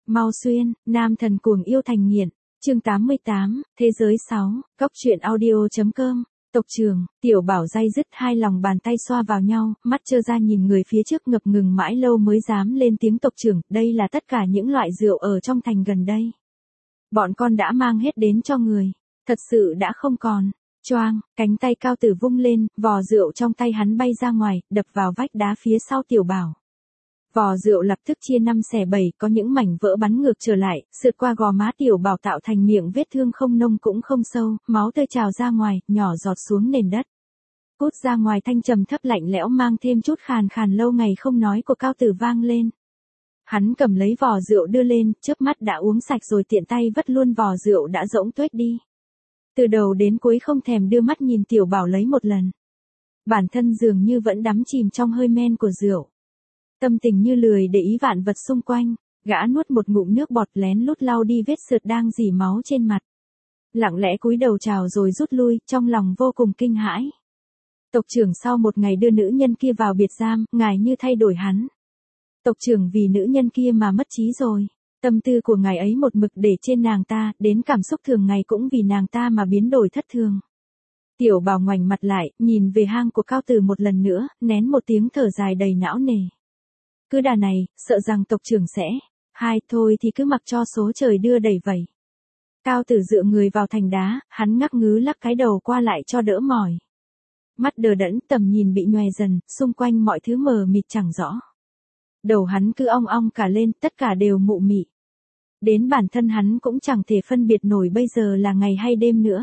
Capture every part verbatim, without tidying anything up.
Mau xuyên, nam thần cuồng yêu thành nghiện. Chương tám mươi tám, Thế giới sáu, Cốc truyện audio.com. Tộc trưởng, Tiểu Bảo day dứt hai lòng bàn tay xoa vào nhau, mắt trơ ra nhìn người phía trước ngập ngừng mãi lâu mới dám lên tiếng tộc trưởng, đây là tất cả những loại rượu ở trong thành gần đây. Bọn con đã mang hết đến cho người, thật sự đã không còn. Choang, cánh tay Cao Tử vung lên, vò rượu trong tay hắn bay ra ngoài, đập vào vách đá phía sau Tiểu Bảo. Vò rượu lập tức chia năm xẻ bảy, có những mảnh vỡ bắn ngược trở lại, sượt qua gò má Tiểu Bảo tạo thành miệng vết thương không nông cũng không sâu, máu tươi trào ra ngoài, nhỏ giọt xuống nền đất. Hút ra ngoài thanh trầm thấp lạnh lẽo mang thêm chút khàn khàn lâu ngày không nói của Cao Tử vang lên. Hắn cầm lấy vò rượu đưa lên, chớp mắt đã uống sạch rồi tiện tay vất luôn vò rượu đã rỗng tuếch đi. Từ đầu đến cuối không thèm đưa mắt nhìn Tiểu Bảo lấy một lần. Bản thân dường như vẫn đắm chìm trong hơi men của rượu. Tâm tình như lười để ý vạn vật xung quanh, gã nuốt một ngụm nước bọt lén lút lau đi vết sượt đang rỉ máu trên mặt. Lặng lẽ cúi đầu chào rồi rút lui, trong lòng vô cùng kinh hãi. Tộc trưởng sau một ngày đưa nữ nhân kia vào biệt giam, ngài như thay đổi hắn. Tộc trưởng vì nữ nhân kia mà mất trí rồi. Tâm tư của ngài ấy một mực để trên nàng ta, đến cảm xúc thường ngày cũng vì nàng ta mà biến đổi thất thường. Tiểu Bảo ngoảnh mặt lại, nhìn về hang của Cao Tử một lần nữa, nén một tiếng thở dài đầy não nề. Cứ đà này, sợ rằng tộc trưởng sẽ, hai thôi thì cứ mặc cho số trời đưa đẩy vậy. Cao Tử dựa người vào thành đá, hắn ngắc ngứ lắc cái đầu qua lại cho đỡ mỏi. Mắt đờ đẫn, tầm nhìn bị nhòe dần, xung quanh mọi thứ mờ mịt chẳng rõ. Đầu hắn cứ ong ong cả lên, tất cả đều mụ mị. Đến bản thân hắn cũng chẳng thể phân biệt nổi bây giờ là ngày hay đêm nữa.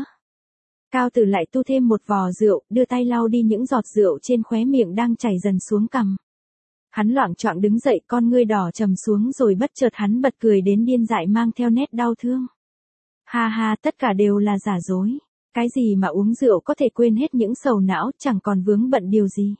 Cao Tử lại tu thêm một vò rượu, đưa tay lau đi những giọt rượu trên khóe miệng đang chảy dần xuống cằm. Hắn loạng choạng đứng dậy, con ngươi đỏ trầm xuống rồi bất chợt hắn bật cười đến điên dại mang theo nét đau thương. Ha ha, tất cả đều là giả dối. Cái gì mà uống rượu có thể quên hết những sầu não, chẳng còn vướng bận điều gì.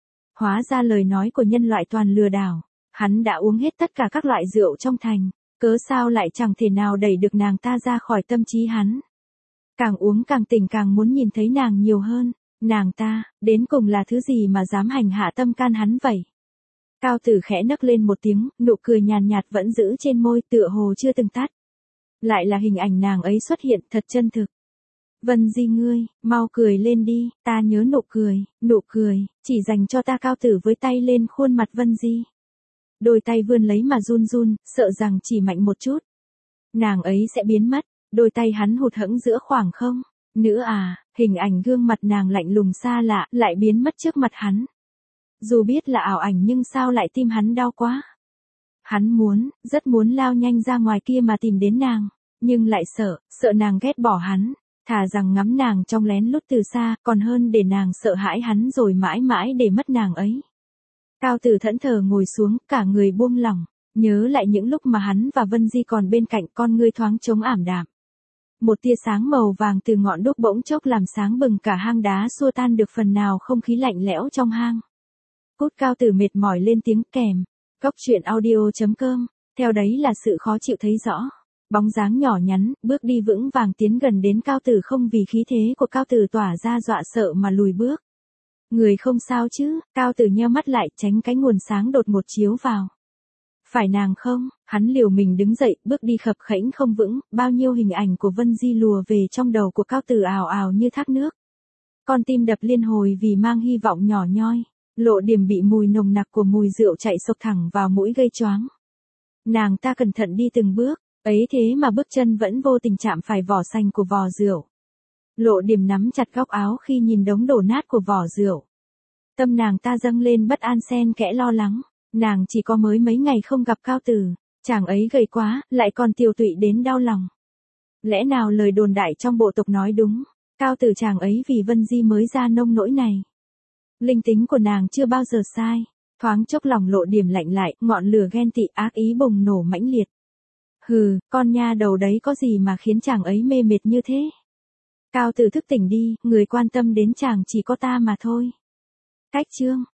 Hóa ra lời nói của nhân loại toàn lừa đảo. Hắn đã uống hết tất cả các loại rượu trong thành, cớ sao lại chẳng thể nào đẩy được nàng ta ra khỏi tâm trí hắn. Càng uống càng tỉnh càng muốn nhìn thấy nàng nhiều hơn. Nàng ta, đến cùng là thứ gì mà dám hành hạ tâm can hắn vậy? Cao Tử khẽ nấc lên một tiếng, nụ cười nhàn nhạt vẫn giữ trên môi tựa hồ chưa từng tắt. Lại là hình ảnh nàng ấy xuất hiện thật chân thực. Vân Di ngươi, mau cười lên đi, ta nhớ nụ cười, nụ cười, chỉ dành cho ta. Cao Tử với tay lên khuôn mặt Vân Di. Đôi tay vươn lấy mà run run, sợ rằng chỉ mạnh một chút. Nàng ấy sẽ biến mất, đôi tay hắn hụt hẫng giữa khoảng không. Nữa à, hình ảnh gương mặt nàng lạnh lùng xa lạ, lại biến mất trước mặt hắn. Dù biết là ảo ảnh nhưng sao lại tim hắn đau quá. Hắn muốn, rất muốn lao nhanh ra ngoài kia mà tìm đến nàng, nhưng lại sợ, sợ nàng ghét bỏ hắn, thà rằng ngắm nàng trong lén lút từ xa, còn hơn để nàng sợ hãi hắn rồi mãi mãi để mất nàng ấy. Cao Tử thẫn thờ ngồi xuống, cả người buông lỏng, nhớ lại những lúc mà hắn và Vân Di còn bên cạnh, con ngươi thoáng trống ảm đạm. Một tia sáng màu vàng từ ngọn đuốc bỗng chốc làm sáng bừng cả hang đá, xua tan được phần nào không khí lạnh lẽo trong hang. Cút. Cao Tử mệt mỏi lên tiếng kèm. Cốc truyện audio.com. Theo đấy là sự khó chịu thấy rõ. Bóng dáng nhỏ nhắn, bước đi vững vàng tiến gần đến Cao Tử, không vì khí thế của Cao Tử tỏa ra dọa sợ mà lùi bước. Người không sao chứ? Cao Tử nheo mắt lại, tránh cái nguồn sáng đột ngột chiếu vào. Phải nàng không? Hắn liều mình đứng dậy, bước đi khập khẽnh không vững, bao nhiêu hình ảnh của Vân Di lùa về trong đầu của Cao Tử ào ào như thác nước. Con tim đập liên hồi vì mang hy vọng nhỏ nhoi. Lộ Điểm bị mùi nồng nặc của mùi rượu chạy xộc thẳng vào mũi gây choáng. Nàng ta cẩn thận đi từng bước, ấy thế mà bước chân vẫn vô tình chạm phải vỏ xanh của vò rượu. Lộ Điểm nắm chặt góc áo khi nhìn đống đổ nát của vỏ rượu. Tâm nàng ta dâng lên bất an xen kẽ lo lắng, nàng chỉ có mới mấy ngày không gặp Cao Tử, chàng ấy gầy quá, lại còn tiều tụy đến đau lòng. Lẽ nào lời đồn đại trong bộ tộc nói đúng, Cao Tử chàng ấy vì Vân Di mới ra nông nỗi này. Linh tính của nàng chưa bao giờ sai, thoáng chốc lòng Lộ Điểm lạnh lại, ngọn lửa ghen tị ác ý bùng nổ mãnh liệt. Hừ, con nha đầu đấy có gì mà khiến chàng ấy mê mệt như thế? Cao Tử thức tỉnh đi, người quan tâm đến chàng chỉ có ta mà thôi. Cách chương